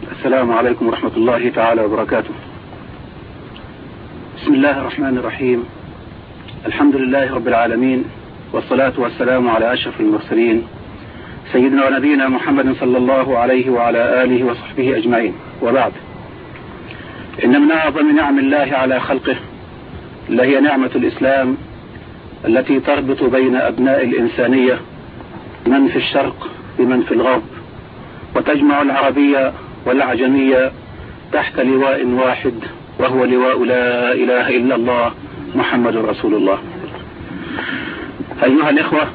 السلام عليكم ورحمة الله تعالى وبركاته. بسم الله الرحمن الرحيم. الحمد لله رب العالمين، والصلاة والسلام على أشرف المرسلين سيدنا ونبينا محمد صلى الله عليه وعلى آله وصحبه أجمعين، وبعد. إن من أعظم نعم الله على خلقه هي نعمة الإسلام التي تربط بين أبناء الإنسانية من في الشرق بمن في الغرب، وتجمع العربية والعجمية تحت لواء واحد، وهو لواء لا إله إلا الله محمد رسول الله. أيها الإخوة،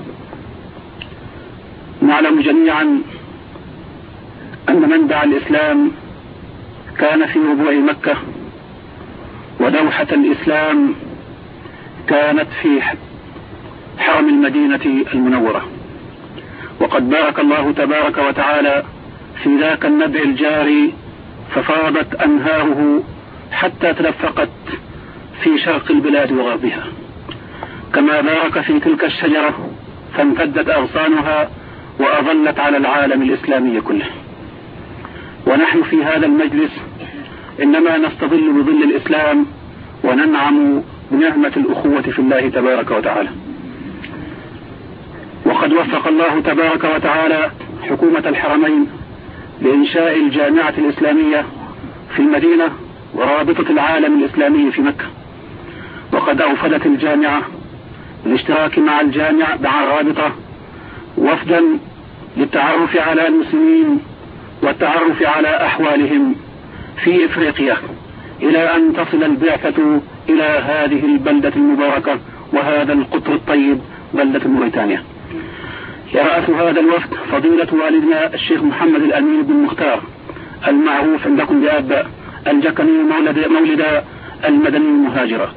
نعلم جميعا أن منبع الإسلام كان في ربوع مكة، ودوحة الإسلام كانت في حرم المدينة المنورة، وقد بارك الله تبارك وتعالى في ذاك النبع الجاري ففاضت أنهاره حتى تدفقت في شرق البلاد وغربها، كما بارك في تلك الشجرة فامتدت أغصانها وأظلت على العالم الإسلامي كله. ونحن في هذا المجلس إنما نستظل بظل الإسلام وننعم بنعمة الأخوة في الله تبارك وتعالى. وقد وفق الله تبارك وتعالى حكومة الحرمين لإنشاء الجامعة الإسلامية في المدينة ورابطة العالم الإسلامي في مكة، وقد أوفدت الجامعة الاشتراك مع الرابطة وفدا للتعرف على المسلمين والتعرف على أحوالهم في إفريقيا، إلى أن تصل البعثة إلى هذه البلدة المباركة وهذا القطر الطيب، بلدة موريتانيا. يرأس هذا الوفد فضيلة والدنا الشيخ محمد الأمين بن مختار، المعروف عندكم بأب الجكني، مولد المدني المهاجرة،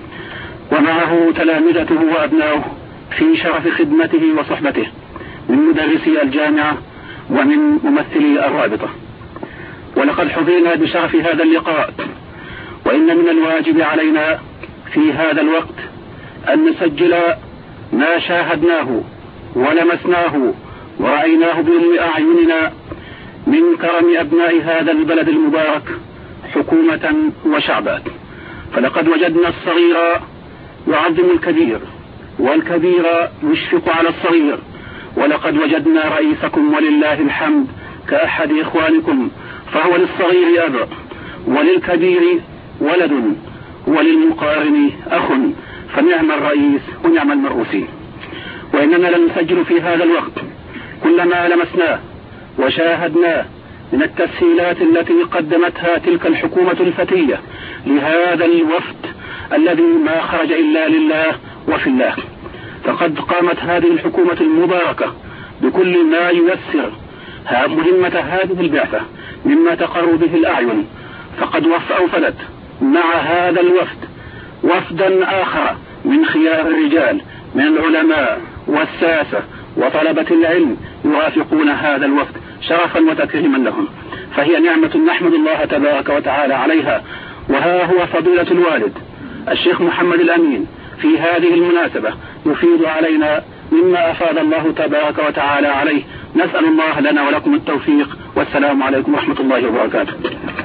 ومعه تلامذته وأبناؤه في شرف خدمته وصحبته من مدرسي الجامعة ومن ممثلي الرابطة. ولقد حظينا بشرف هذا اللقاء، وإن من الواجب علينا في هذا الوقت أن نسجل ما شاهدناه ولمسناه ورأيناه بأم أعيننا من كرم أبناء هذا البلد المبارك حكومة وشعبا. فلقد وجدنا الصغير يعظم الكبير، والكبير يشفق على الصغير، ولقد وجدنا رئيسكم ولله الحمد كأحد إخوانكم، فهو للصغير أب وللكبير ولد وللمقارن أخ، فنعم الرئيس ونعم المرؤوسين. وإننا لنسجل في هذا الوقت كل ما لمسناه وشاهدناه من التسهيلات التي قدمتها تلك الحكومة الفتية لهذا الوفد الذي ما خرج إلا لله وفي الله. فقد قامت هذه الحكومة المباركة بكل ما ييسر مهمة هذه البعثة مما تقر به الأعين، فقد أوفدت مع هذا الوفد وفدا آخر من خيار الرجال من العلماء والساسة وطلبة العلم يرافقون هذا الوفد شرفا وتكريما لهم، فهي نعمة نحمد الله تبارك وتعالى عليها. وها هو فضيلة الوالد الشيخ محمد الأمين في هذه المناسبة يفيد علينا مما أفاد الله تبارك وتعالى عليه. نسأل الله لنا ولكم التوفيق، والسلام عليكم ورحمة الله وبركاته.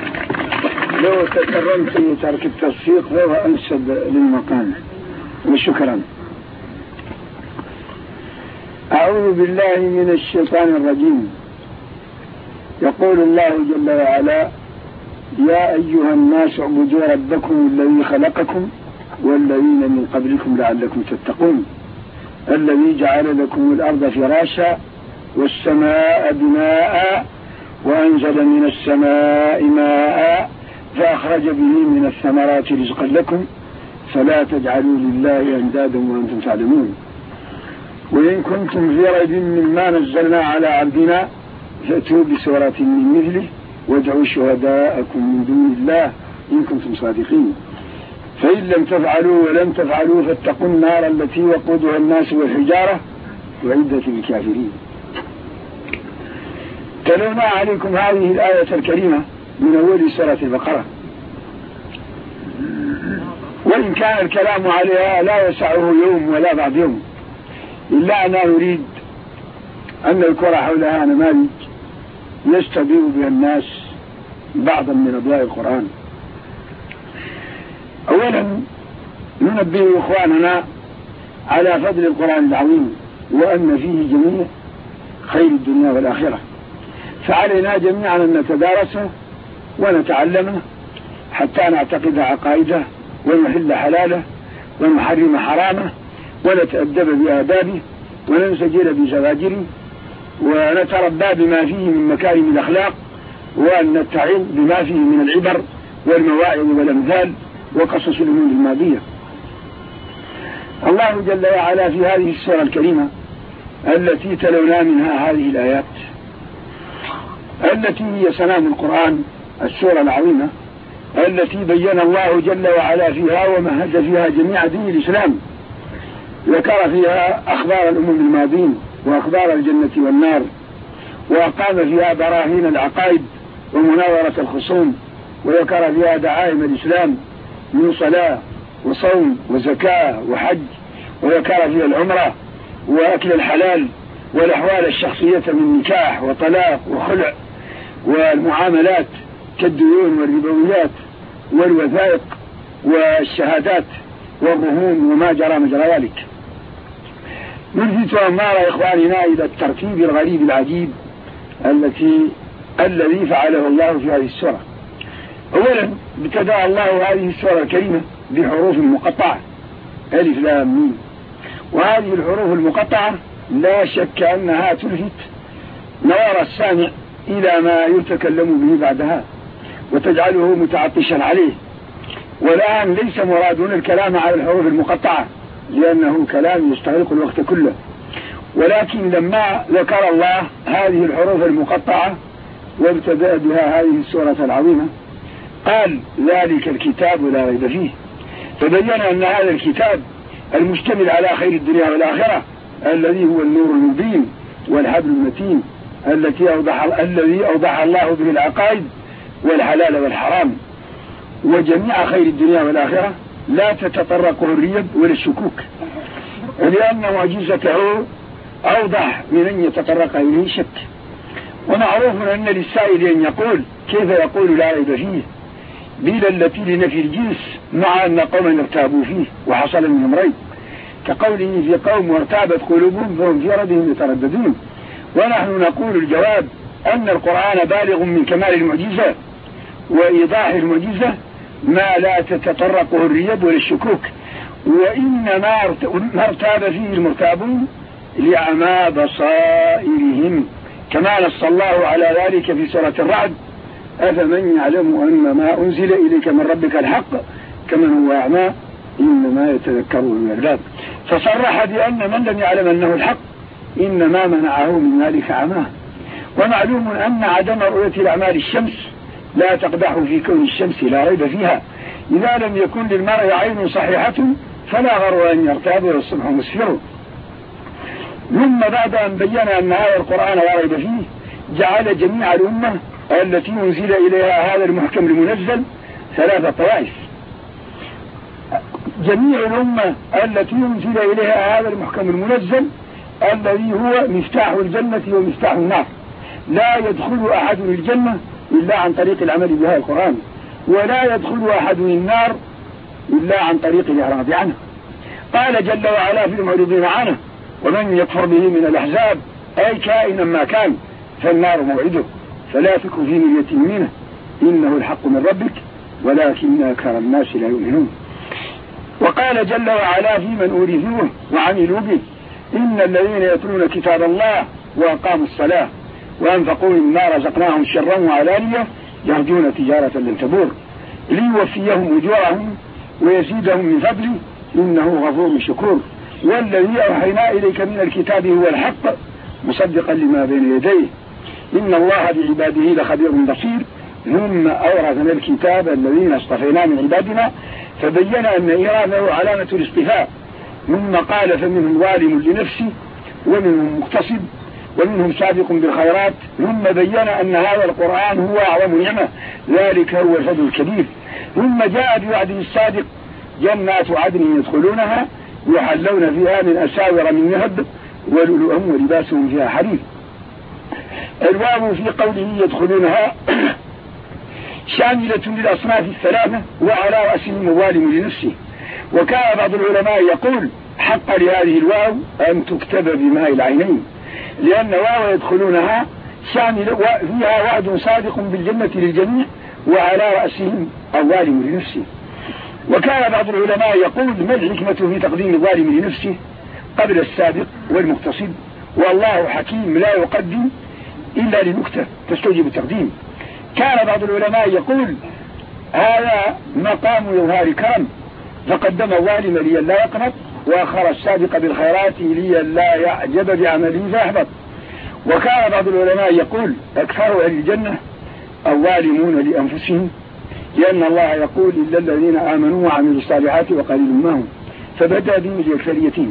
لو تكرمت في ترك التصفيق فهو أنسب للمقام، وشكرا. أعوذ بالله من الشيطان الرجيم. يقول الله جل وعلا: يا أيها الناس اعبدوا ربكم الذي خلقكم والذين من قبلكم لعلكم تتقون، الذي جعل لكم الأرض فراشا والسماء بناء وأنزل من السماء ماء فأخرج به من الثمرات رزقا لكم فلا تجعلوا لله أندادا وأنتم تعلمون. وإن كنتم في ريب مما نزلنا على عبدنا فأتوا بسورة من مثله وادعوا شهداءكم من دون الله إن كنتم صادقين، فإن لم تفعلوا ولم تفعلوا فاتقوا النار التي وقودها الناس والحجارة وعدت للكافرين. تلونا عليكم هذه الآية الكريمة من أول سورة البقرة، وإن كان الكلام عليها لا يسعه يوم ولا بعد يوم، إلا أننا نريد أن الكرة حولها نماذج يستضيء بها الناس بعضا من أضواء القرآن. أولا ننبه إخواننا على فضل القرآن العظيم وأن فيه جميع خير الدنيا والآخرة، فعلينا جميعا أن نتدارسه ونتعلمه حتى نعتقد عقائده ونحل حلاله ونحرم حرامه ونتأدب بآدابه وننسجل بزواجره ونتربى بما فيه من مكارم الأخلاق وأن نتعظ بما فيه من العبر والمواعظ والأمثال وقصص الأمور الماضية. الله جل وعلا في هذه السورة الكريمة التي تلونا منها هذه الآيات التي هي سنام القرآن، السورة العظيمة التي بين الله جل وعلا فيها ومهد فيها جميع دين الإسلام، ذكر فيها أخبار الأمم الماضين وأخبار الجنة والنار، وأقام فيها براهين العقائد ومناورة الخصوم، وذكر فيها دعائم الإسلام من صلاة وصوم وزكاة وحج، وذكر فيها العمرة وأكل الحلال والأحوال الشخصية من نكاح وطلاق وخلع والمعاملات كالديون والربويات والوثائق والشهادات والرهون وما جرى مجرى ذلك. نلفت أنظار إخواننا إلى الترتيب الغريب العجيب الذي فعله الله في هذه السورة. أولا ابتدأ الله هذه السورة الكريمة بحروف مقطعة ألف لام ميم، وهذه الحروف المقطعة لا شك أنها تلفت نظر السامع إلى ما يتكلم به بعدها وتجعله متعطشا عليه. والآن ليس مرادنا الكلام على الحروف المقطعة لأنه كلام يستغرق الوقت كله، ولكن لما ذكر الله هذه الحروف المقطعة وابتدأ بها هذه السورة العظيمة قال ذلك الكتاب لا ريب فيه، فبين أن هذا الكتاب المشتمل على خير الدنيا والآخرة الذي هو النور المبين والحبل المتين الذي أوضح الله به العقائد والحلال والحرام وجميع خير الدنيا والآخرة لا تتطرقه الريب ولا الشكوك، لأن معجزته أوضح من أن يتطرق إليه الشك. ومعروف أن للسائل أن يقول كيف يقول لا ريب فيه بلا التي لنفي الجنس مع أن قوما ارتابوا فيه وحصل منهم ريب، كقوله في قوم وارتابت قلوبهم فهم في ردهم يترددون. ونحن نقول الجواب أن القرآن بالغ من كمال المعجزة وإيضاح المعجزة ما لا تتطرقه الريب ولا الشكوك، وإنما ارتاب فيه المرتابون لعمى بصائرهم، كما نص الله على ذلك في سورة الرعد أفمن يعلم أن ما أنزل إليك من ربك الحق كمن هو أعمى إنما يتذكر أولو الألباب. فصرح بأن من لم يعلم أنه الحق إنما منعه من ذلك عماه. ومعلوم أن عدم رؤية الأعمال الشمس لا تقدح في كون الشمس لا ريب فيها، إذا لم يكن للمرء عين صحيحة فلا غرو أن يرتاب والصبح مسفر. ثم بعد أن بين أن هذا القرآن لا ريب فيه جعل جميع الأمة التي أنزل إليها هذا المحكم المنزل ثلاثة طوائف. جميع الأمة التي أنزل إليها هذا المحكم المنزل الذي هو مفتاح الجنة ومفتاح النار، لا يدخل أحد الجنة إلا عن طريق العمل بهذا القرآن، ولا يدخل أحد النار إلا عن طريق الإعراض عنه. قال جل وعلا في المعرضين عنه ومن يكفر به من الأحزاب أي كائنا ما كان فالنار موعده فلا تك في مرية منه إنه الحق من ربك ولكن أكثر الناس لا يؤمنون. وقال جل وعلا في من أورثوه وعملوا به إن الذين يتلون كتاب الله وأقاموا الصلاة وأنفقوا مما رزقناهم سرا وعلانية يرجون تجارة لن تبور ليوفيهم أجورهم ويزيدهم من فضله إنه غفور شكور. والذي أوحينا إليك من الكتاب هو الحق مصدقا لما بين يديه إن الله بعباده لخبير بصير. ثم أورثنا الكتاب الذين اصطفينا من عبادنا فبين أن إيراثه علامة الاصطفاء. ثم قال فمنهم ظالم لنفسه ومنهم مقتصد ومنهم سابق بالخيرات. ثم بين أن هذا القرآن هو أعظم نعمة ذلك هو الفضل الكبير. ثم جاء بوعده الصادق جنات عدن يدخلونها يحلون فيها من أساور من ذهب ولؤلؤهم ولباسهم فيها حرير. الواو في قوله يدخلونها شاملة للأصناف الثلاثة وعلى رأسهم ظالم لنفسه. وكان بعض العلماء يقول حق لهذه الواو أن تكتب بماء العينين، لأن واو يدخلونها شاملة فيها وعد صادق بالجنة للجميع وعلى رأسهم الظالم لنفسه. وكان بعض العلماء يقول ما الحكمة في تقديم الظالم لنفسه قبل السابق والمقتصد، والله حكيم لا يقدم إلا لنكتة تستوجب التقديم. كان بعض العلماء يقول هذا مقام يظهر كرم، فقدم الظالم لئلا يقنط، وآخر السابق بالخيرات لئلا يعجب بعمله فيحبط. وكان بعض العلماء يقول أكثر أهل الجنة الظالمون لأنفسهم، لأن الله يقول إلا الذين آمنوا وعملوا الصالحات وقليل ما هم، فبدأ بهم الأكثريتين.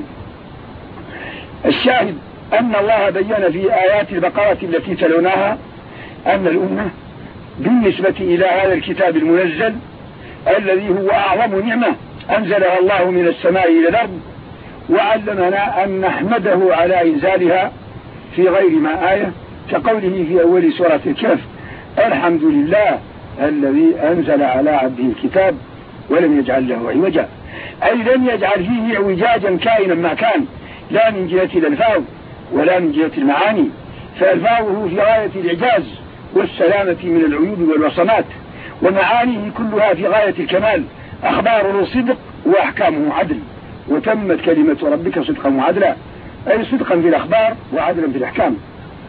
الشاهد أن الله بين في آيات البقرة التي تلوناها أن الأمة بالنسبة إلى هذا الكتاب المنزل الذي هو أعظم نعمة أنزلها الله من السماء إلى الأرض، وعلمنا أن نحمده على إنزالها في غير ما آية، كقوله في أول سورة الكهف الحمد لله الذي أنزل على عبده الكتاب ولم يجعل له عوجا، أي لم يجعل فيه اعوجاجا كائنا ما كان، لا من جهة الألفاظ ولا من جهة المعاني، فألفاظه في غاية الإعجاز والسلامة من العيوب والوصمات، ومعانيه كلها في غاية الكمال، أخباره صدق وأحكامه عدل، وتمت كلمة ربك صدقا وعدلا، أي صدقا في الأخبار وعدلا في الأحكام.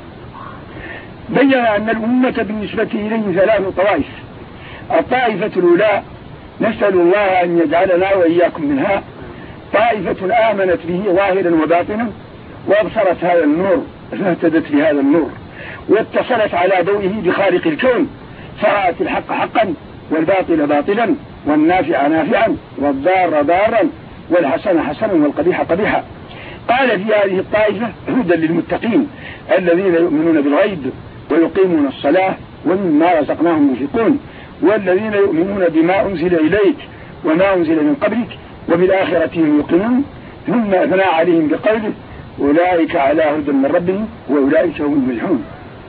بين أن الأمة بالنسبة إليه ثلاث طوائف. الطائفة الأولى نسأل الله أن يجعلنا وإياكم منها، طائفة آمنت به ظاهرا وباطنا وأبصرت هذا النور فاهتدت بهذا النور، واتصلت على ضوئه بخالق الكون، فرأت الحق حقا والباطل باطلا والنافع نافعا والضار ضارا والحسن حسنا والقبيح قبيحا. قال في هذه الطائفة هدى للمتقين الذين يؤمنون بالغيب ويقيمون الصلاة ومما رزقناهم ينفقون، والذين يؤمنون بما أنزل إليك وما أنزل من قبلك وبالآخرة هم يوقنون، ثم أثنى عليهم بقوله أولئك على هدى من ربهم وأولئك هم المفلحون.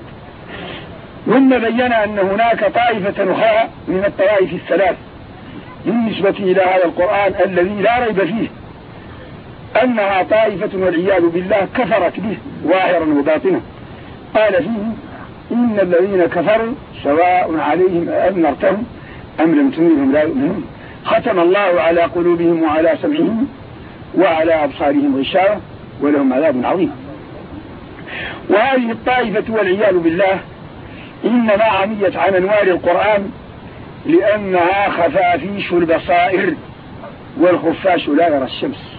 ثم بين أن هناك طائفة أخرى من الطوائف الثلاث بالنسبة إلى هذا القرآن الذي لا ريب فيه أنها طائفة والعياذ بالله كفرت به ظاهرا وباطنا. قال فيه إن الذين كفروا سواء عليهم أنذرتهم أم لم تنذرهم لا يؤمنون، ختم الله على قلوبهم وعلى سمعهم وعلى أبصارهم غشاوة ولهم عذاب عظيم. وهذه الطائفة والعياذ بالله إنما عميت عن أنوار القرآن لأنها خفافيش البصائر، والخفاش لا يرى الشمس.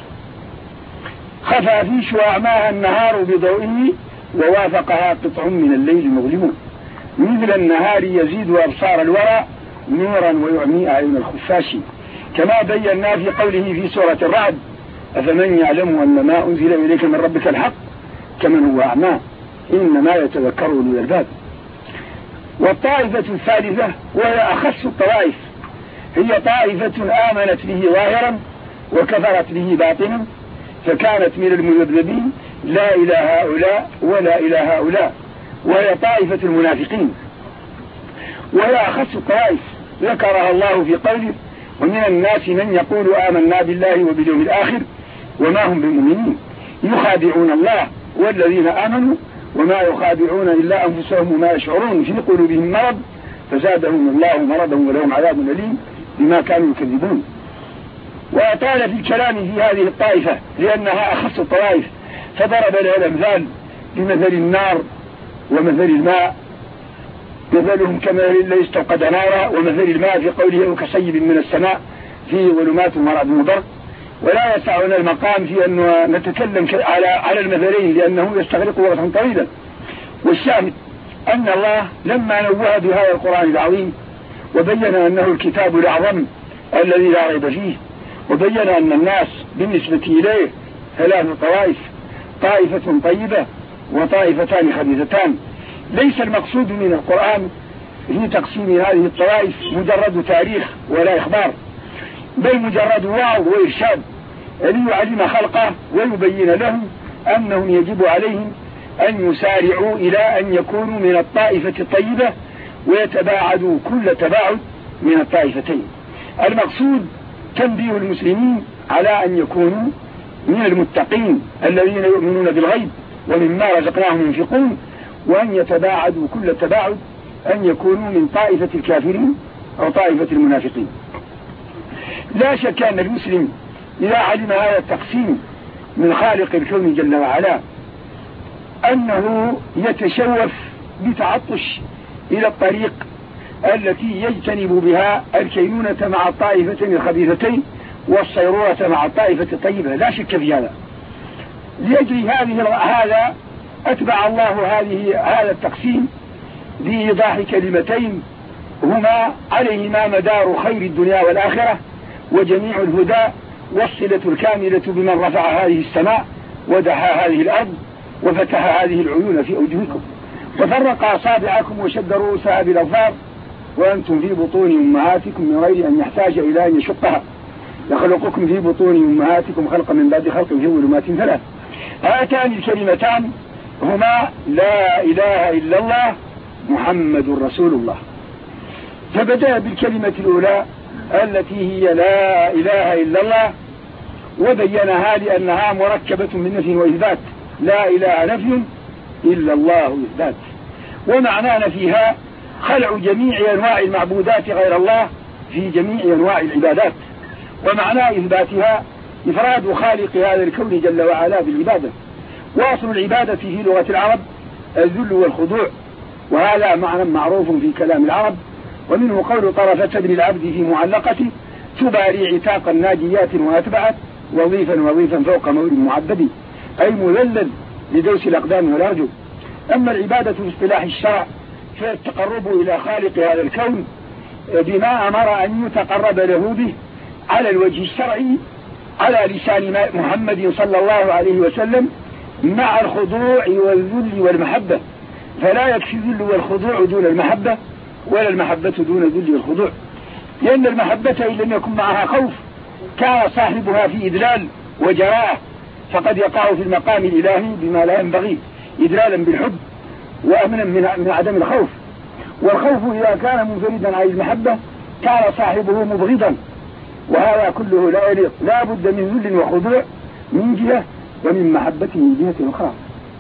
خفافيش أعماها النهار بضوئه ووافقها قطع من الليل مظلم، مثل النهار يزيد أبصار الورى نورا ويعمي أعين الخفاش، كما بينا في قوله في سورة الرعد أفمن يعلم أن ما أنزل إليك من ربك الحق كمن هو أعمى إنما يتذكر أولو الألباب. والطائفة الثالثة وهي أخص الطوائف هي طائفة آمنت به ظاهرا وكفرت به باطنا، فكانت من المذبذبين لا إلى هؤلاء ولا إلى هؤلاء، وهي طائفة المنافقين، وهي أخص الطوائف ذكرها الله في قوله ومن الناس من يقول آمنا بالله وباليوم الآخر وما هم بمؤمنين يخادعون الله والذين آمنوا وما يخادعون إلا أنفسهم وما يشعرون في قلوبهم مرض فزادهم الله مرضا ولهم عذاب أليم بما كانوا يكذبون. وأطال في الكلام في هذه الطائفة لأنها أخص الطوائف، فضرب لها الأمثال بمثل النار ومثل الماء، مثلهم كمثل الذي استوقد نارا، ومثل الماء في قوله كصيب من السماء فيه ظلمات ورعد وبرق. ولا يسعنا المقام في أن نتكلم على المثلين لأنه يستغرق وقتا طويلا. والشاهد أن الله لما نوه بهذا القرآن العظيم وبين أنه الكتاب الأعظم الذي لا ريب فيه، وبين أن الناس بالنسبة إليه ثلاث طوائف، طائفة طيبة وطائفتان خبيثتان. ليس المقصود من القرآن في تقسيم هذه الطوائف مجرد تاريخ ولا إخبار، بل مجرد وعظ وإرشاد ليعلم خلقه ويبين لهم أنهم يجب عليهم أن يسارعوا إلى أن يكونوا من الطائفة الطيبة ويتباعدوا كل تباعد من الطائفتين. المقصود تنبيه المسلمين على أن يكونوا من المتقين الذين يؤمنون بالغيب ومما رزقناهم ينفقون، وأن يتباعدوا كل تباعد أن يكونوا من طائفة الكافرين أو طائفة المنافقين. لا شك أن المسلم إذا علم هذا التقسيم من خالق الكون جل وعلا أنه يتشوف بتعطش إلى الطريق التي يجتنب بها الكينونة مع الطائفتين الخبيثتين والصيرورة مع الطائفة الطيبة، لا شك في هذا. لأجل هذا أتبع الله هذا التقسيم بإيضاح كلمتين هما عليهما مدار خير الدنيا والآخرة وجميع الهدى والصلة الكاملة بمن رفع هذه السماء ودحى هذه الأرض وفتح هذه العيون في أوجهكم وفرق أصابعكم وشد رؤوسها بالأظفار وأنتم في بطون أمهاتكم من غير أن يحتاج إلى أن يشقها، يخلقكم في بطون أمهاتكم خلقا من بعد خلق في ظلمات ثلاث. هاتان الكلمتان هما لا إله إلا الله محمد رسول الله. فبدأ بالكلمة الأولى التي هي لا إله إلا الله وبينها لأنها مركبة من نفي وإثبات. لا إله نفي إلا الله إثبات، ومعنى نفيها خلع جميع أنواع المعبودات غير الله في جميع أنواع العبادات، ومعنى إثباتها إفراد خالق هذا الكون جل وعلا بالعبادة. واصل العبادة في لغة العرب الذل والخضوع، وهذا معنى معروف في كلام العرب، ومنه قول طرفة بن العبد في معلقته تباري عتاقا ناجيات وأتبعت وظيفا فوق مولد معبد، أي مذلل لدوس الأقدام والأرجل. أما العبادة في اصطلاح الشرع فالتقرب إلى خالق هذا الكون بما أمر أن يتقرب له به على الوجه الشرعي على لسان محمد صلى الله عليه وسلم مع الخضوع والذل والمحبة، فلا يكفي الذل والخضوع دون المحبة ولا المحبة دون الذل والخضوع، لأن المحبة إن لم يكن معها خوف كان صاحبها في إذلال وجراءة، فقد يقع في المقام الإلهي بما لا ينبغي إذلالا بالحب وأمنا من عدم الخوف. والخوف إذا كان منفردا عن المحبة كان صاحبه مبغضا، وهذا كله لا يليق، لا بد من ذل وخضوع من جهة ومن محبة من جهة أخرى.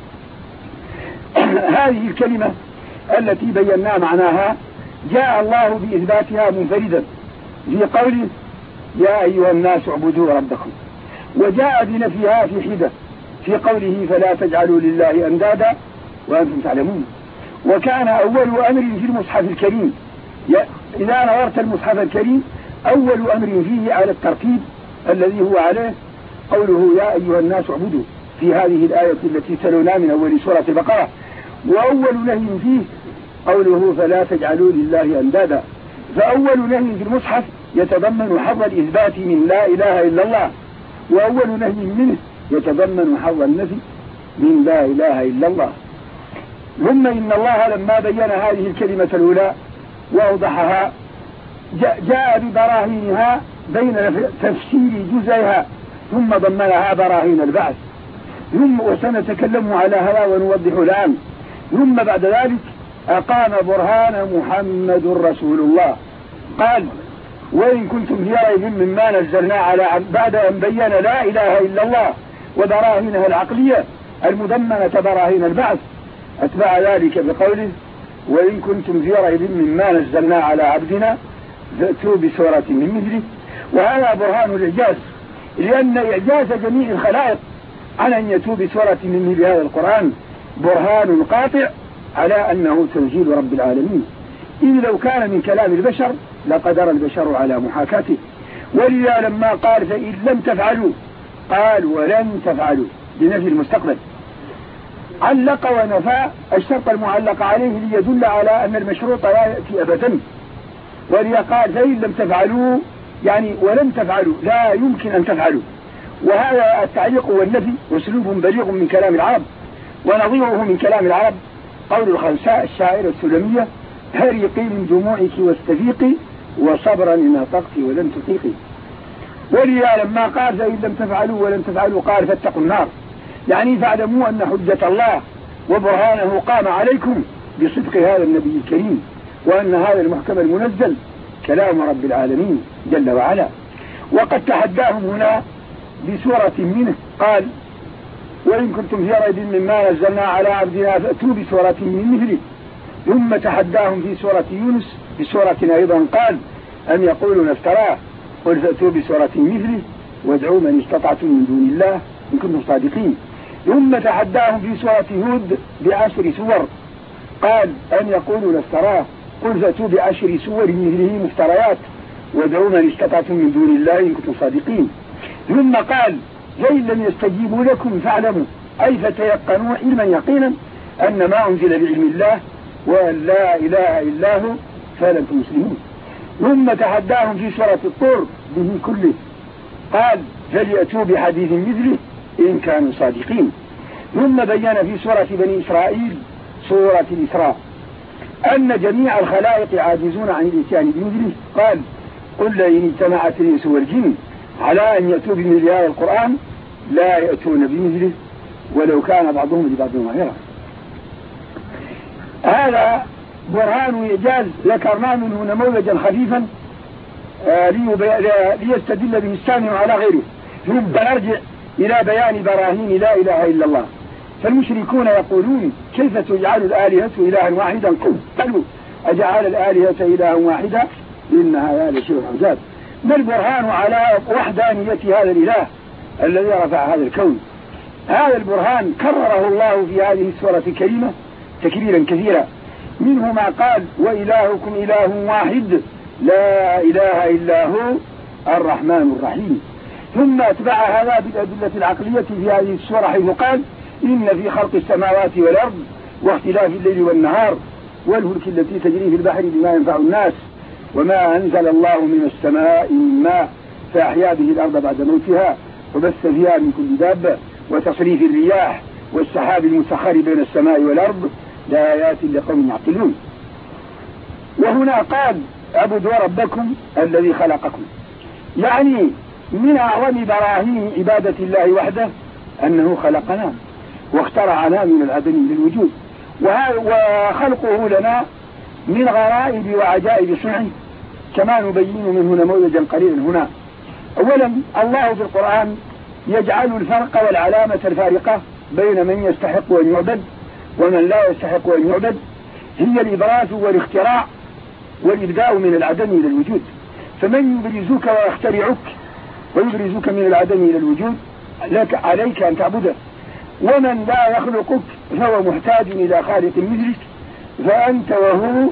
هذه الكلمة التي بينا معناها جاء الله بإثباتها منفردا في قوله يا أيها الناس اعبدوا ربكم، وجاء بنفيها في حدة في قوله فلا تجعلوا لله أندادا وأنتم تعلمون. وكان أول أمر في المصحف الكريم، إذا نظرت المصحف الكريم أول أمر فيه على الترتيب الذي هو عليه قوله يا أيها الناس اعبدوا في هذه الآية التي تلونا من أول سورة البقرة، وأول نهي فيه قوله فلا تجعلوا لله أندادا. فأول نهي في المصحف يتضمن حظ الإثبات من لا إله إلا الله، وأول نهي منه يتضمن حظ النفي من لا إله إلا الله. ثم إن الله لما بين هذه الكلمة الأولى وأوضحها جاء ببراهينها بين تفسير جزئها ثم ضمنها براهين البعث، ثم وسنتكلم على هذا ونوضح الآن. ثم بعد ذلك أقام برهان محمد رسول الله، قال وإن كنتم في ريب مما نزلنا على بعد أن بين لا إله إلا الله وبراهينها العقلية المضمنة براهين البعث، أتبع ذلك بقوله وإن كنتم في ريب مما نزلنا على عبدنا فأتوا بسورة من مثله. وهذا برهان الإعجاز، لأن إعجاز جميع الخلائق على أن يتوا بسورة من مثل هذا القرآن برهان قاطع على أنه تنزيل رب العالمين، إذ لو كان من كلام البشر لقدر البشر على محاكاته. ولذا لما قال فإن لم تفعلوا قال ولن تفعلوا بنفي المستقبل، علق ونفى الشرط المعلق عليه ليدل على أن المشروط لا يأتي أبدا. ولذا قال فإن لم تفعلوا يعني ولن تفعلوا، لا يمكن أن تفعلوا. وهذا التعليق والنفي أسلوب بليغ من كلام العرب، ونظيره من كلام العرب قول الخنساء الشاعرة السلمية هريقي من دموعك واستفيقي وصبرا إن أطقت ولن تطيقي. ولذا لما قال فإن لم تفعلوا ولن تفعلوا قال فاتقوا النار، يعني فاعلموا أن حجة الله وبرهانه قام عليكم بصدق هذا النبي الكريم وأن هذا المحكم المنزل كلام رب العالمين جل وعلا. وقد تحداهم هنا بسورة منه، قال وإن كنتم في ريب مما نزلنا على عبدنا فأتوا بسورة من مثله. ثم تحداهم في سورة يونس بسورة أيضا، قال أم يقولون افتراه قل فأتوا بسورة مثله وادعوا من استطعتم من دون الله إن كنتم صادقين. ثم تحداهم في سورة هود ب10 سور، قال أم يقولون افتراه قل فأتوا ب10 سور مثله مفتريات وادعوا من استطعتم من دون الله إن كنتم صادقين. ثم قال فإن لم يستجيبوا لكم فاعلموا أي فتيقنوا علما يقينا أن ما أنزل بعلم الله وأن لا إله إلا هو فأنتم مسلمون. ثم تحداهم في سورة الطور به كله، قال فليأتوا بحديث مثله إن كانوا صادقين. ثم بين في سورة بني إسرائيل سورة الإسراء أن جميع الخلائق عاجزون عن الإتيان بمثله، قال قل لئن اجتمعت الإنس والجن على أن يأتوا بمثل هذا القرآن لا يأتون بمثله ولو كان بعضهم لبعض ظهيرا. هذا برهان إعجاز ذكرنا منه نموذجا خفيفا ليستدل به السامع على غيره. ثم نرجع إلى بيان براهين لا إله إلا الله. فالمشركون يقولون كيف تجعل الآلهة إلها واحدا؟ قالوا أجعل الآلهة إلها واحدا إن هذا لشيء عجاب. ما البرهان على وحدانية هذا الإله الذي رفع هذا الكون؟ هذا البرهان كرره الله في هذه السورة الكريمة تكريرا كثيرا، منه ما قال وإلهكم إله واحد لا إله إلا هو الرحمن الرحيم. ثم أتبع هذا بالأدلة العقلية في هذه السورة حيث قال إن في خلق السماوات والأرض واختلاف الليل والنهار والفلك التي تجري في البحر بما ينفع الناس وما أنزل الله من السماء من ماء فأحيا به الأرض بعد موتها وبث فيها من كل دابة وتصريف الرياح والسحاب المسخر بين السماء والأرض لآيات لقوم يعقلون. وهنا قال اعبدوا ربكم الذي خلقكم، يعني من أعظم براهين عبادة الله وحده أنه خلقنا واخترعنا من العدم للوجود، وخلقه لنا من غرائب وعجائب صنعه كما نبين منه نموذجا قليلا هنا. أولا الله في القرآن يجعل الفرق والعلامة الفارقة بين من يستحق أن يعبد ومن لا يستحق أن يعبد، هي الإبراز والاختراع والإبداء من العدم إلى الوجود. فمن يبرزك ويخترعك ويبرزك من العدم إلى الوجود لك عليك أن تعبده، ومن لا يخلقك فهو محتاج إلى خالق مثلك، فأنت وهو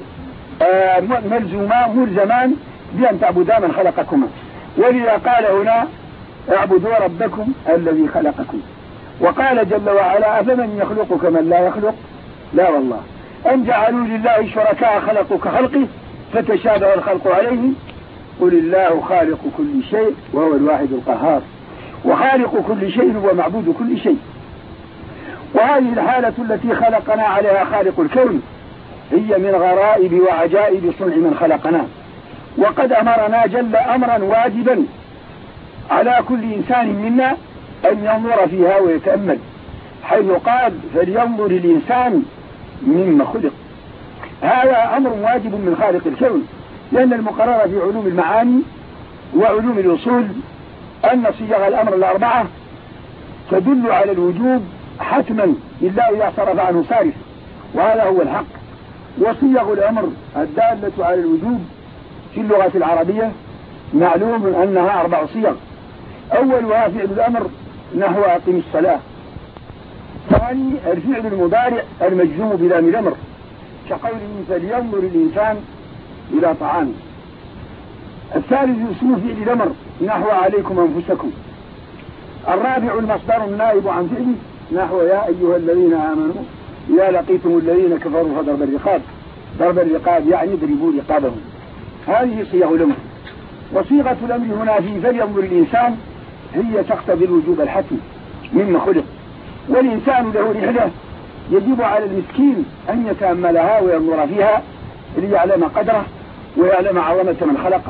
ملزمان بأن تعبدا من خلقكما. ولذا قال هنا اعبدوا ربكم الذي خلقكم. وقال جل وعلا أفمن يخلق كمن لا يخلق؟ لا والله. أم جعلوا لله شركاء خلقوا كخلقه فتشابه الخلق عليه؟ قل الله خالق كل شيء وهو الواحد القهار، وخالق كل شيء هو معبود كل شيء. وهذه الحالة التي خلقنا عليها خالق الكون هي من غرائب وعجائب صنع من خلقنا. وقد أمرنا جل أمرا واجبا على كل إنسان منا أن ينظر فيها ويتأمل، حيث قال فلينظر الإنسان مما خلق. هذا أمر واجب من خالق الكون، لأن المقرر في علوم المعاني وعلوم الأصول أن صيغ الأمر الأربعة تدل على الوجوب حتما إلا إذا صرف عنه صارف، وهذا هو الحق. وصيغ الأمر الدالة على الوجوب في اللغة العربية معلوم أنها 4 صيغ. أولها فعل الأمر نحو أقم الصلاة. ثاني الفعل المضارع المجزوم بلام الأمر كقوله فلينظر الإنسان إلى طعامه. الثالث اسم فعل الأمر نحو عليكم أنفسكم. الرابع المصدر النائب عن فعله نحو يا أيها الذين آمنوا إذا لقيتم الذين كفروا فضرب الرقاب. ضرب الرقاب يعني اضربوا رقابهم. هذه صيغ الأمر. وصيغة الأمر هنا في فلينظر الإنسان هي تقتضي الوجوب الحتمي مما خلق، والإنسان له رحلة يجب على المسكين أن يتأملها وينظر فيها ليعلم قدره ويعلم عظمة من خلقه.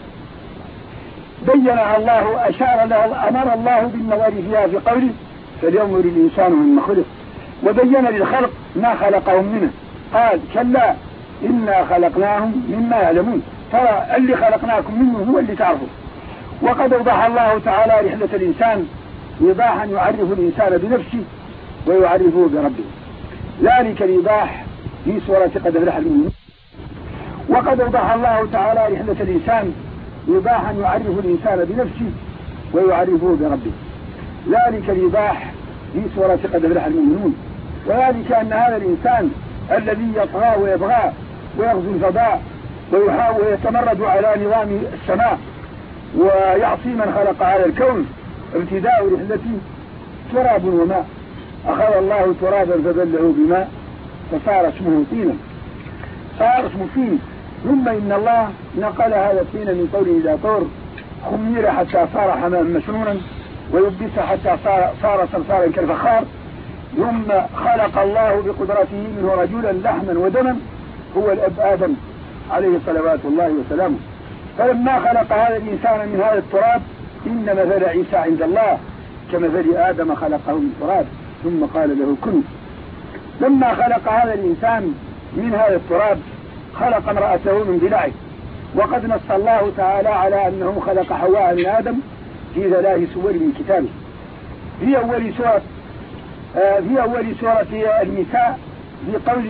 بينها الله أشار له أمر الله بالنظر فيها في قوله فلينظر الإنسان مما خلق، وبين للخلق ما خلقهم منه. قال كلا إنا خلقناهم مما يعلمون، ترى اللي خلقناكم منه هو اللي تعرفه. وقد أوضح الله تعالى رحلة الإنسان إيضاحا يعرف الإنسان بنفسه ويعرفه بربه، ذلك الإيضاح في سورة قد أفلح المؤمنون. وقد أوضح الله تعالى رحلة الإنسان إيضاحا يعرف الإنسان بنفسه ويعرفه بربه، ذلك الإيضاح في سورة قد أفلح المؤمنون. وذلك أن هذا الإنسان الذي يطغى ويبغى ويغزو الفضاء ويحاول ويتمرد على نظام السماء ويعصي من خلق على الكون، ابتداء رحلته تراب وماء، أخذ الله ترابا فبلعوا بماء فصار اسمه طينا، صار اسمه طين. ثم إن الله نقل هذا الطين من طور إلى طور، خمير حتى صار حماما مسنونا، ويبس حتى صار صرصارا كالفخار. ثم خلق الله بقدرته منه رجلا لحما ودما هو الأب آدم عليه صلوات الله وسلامه. فلما خلق هذا الإنسان من هذا التراب إن مثل عيسى عند الله كمثل آدم خلقه من تراب ثم قال له كن. لما خلق هذا الإنسان من هذا التراب خلق امرأته من ضلعه، وقد نص الله تعالى على أنه خلق حواء من آدم في 3 سور من كتابه. في أول سورة النساء في قوله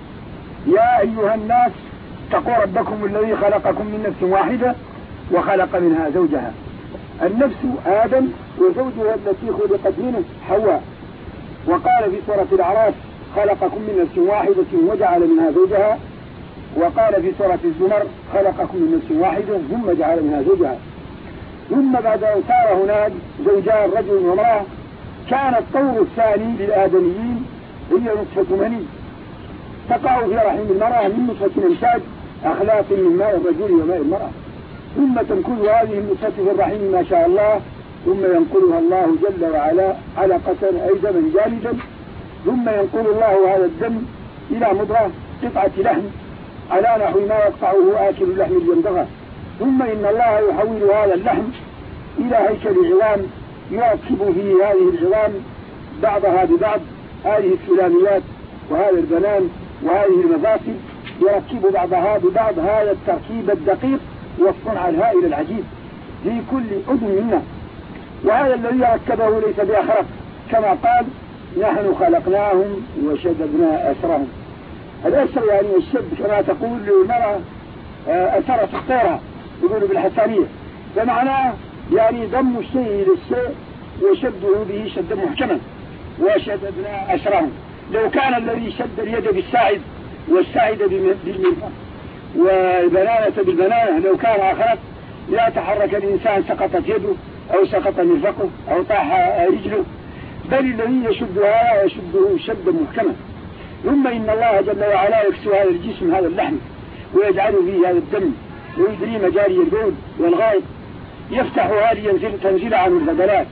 يا أيها الناس اتقوا ربكم الذي خلقكم من نفس واحدة وخلق منها زوجها. النفس آدم وزوجها التي خلقت منه حواء. وقال في سورة الأعراف خلقكم من نفس واحدة وجعل منها زوجها. وقال في سورة الزمر خلقكم من نفس واحدة ثم جعل منها زوجها. ثم بعد أن صار هناك زوجان رجل وامرأة كان الطور الثاني للآدميين هي نطفة مني تقع في رحم المرأة من نطفة إنتاج أخلاق من ماء الرجل وماء المرأة، ثم تنقل هذه النطفة في الرحم ما شاء الله، ثم ينقلها الله جل وعلا علقة أي دما جامدا، ثم ينقل الله هذا الدم إلى مضغة قطعة لحم على نحو ما يقطعه آكل اللحم اليمضغة، ثم إن الله يحول هذا اللحم إلى هيكل عظام يركب فيه هذه العظام بعضها ببعض، هذه السلاميات وهذا البنان وهذه المفاصل يركب بعضها ببعض هذا التركيب الدقيق والصنع الهائل العجيب في كل عضو منا. وهذا الذي ركبه ليس بأخرق، كما قال نحن خلقناهم وشددنا أسرهم. الأسر يعني الشد كما تقول للمرأة أسرت اختارها يقولوا بالحسانية، فمعناه يعني ضم الشيء للشيء وشده به شدا محكما وشددنا أسرهم. لو كان الذي شد اليد بالساعد والساعد بالمرفق والبنانة بالبنانة لو كان أخرق لا تحرك الإنسان سقطت يده أو سقط مرفقه أو طاح رجله، بل الذي يشدها يشده شدا محكما. ثم إن الله جل وعلا يكسو هذا الجسم هذا اللحم ويجعل فيه هذا الدم ويجري مجاري البول والغائط، يفتح هذه تنزل عنه الفضلات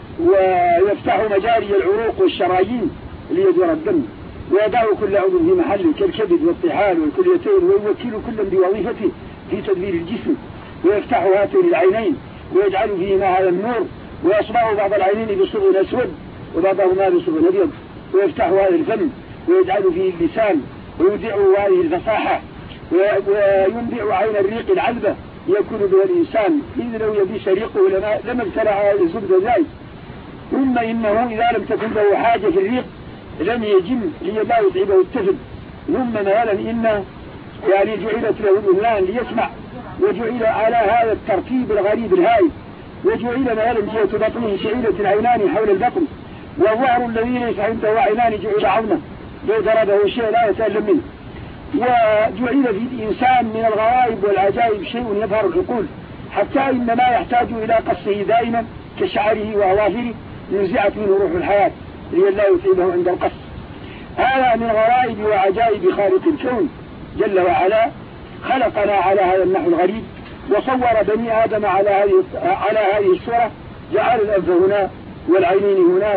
ويفتح مجاري العروق والشرايين ليجرى الدم، ويضع كل عضو في محله كالكبد والطحال والكليتين، ويوكل كلا بوظيفته في تدبير الجسم، ويفتح هاتين العينين ويجعل فيهما هذا النور، ويصبغ بعض العينين بصبغ أسود وبعضهما بصبغ أبيض، ويفتح هذا الفم ويجعل فيه اللسان ويودع هذه الفصاحة وينبع عين الريق العذبة يأكل بها الإنسان، إذ لو يبيش ريقه لما ابتلع الزبد ذلك. ثم إنه إذا لم تكن له حاجة في الريق لم يجم ليلا يتعبه التفل. ثم مثلا إن يعني جعلت له الأذنان ليسمع، وجعل على هذا الترتيب الغريب الهائل، وجعل مثلا جهة بطنه جعلت العينان حول البطن، والظهر الذي ليس عنده عينان جعل عظمه لو ضربه شيء لا يتألم منه. وجعل في الإنسان من الغرائب والعجائب شيء يظهر العقول، حتى إن ما يحتاج إلى قصه دائما كشعره وأظافره نزعت منه روح الحياة لئلا يتعبه عند القص. هذا من غرائب وعجائب خالق الكون جل وعلا، خلقنا على هذا النحو الغريب، وصور بني آدم على هذه الصورة، جعل الأنف هنا والعينين هنا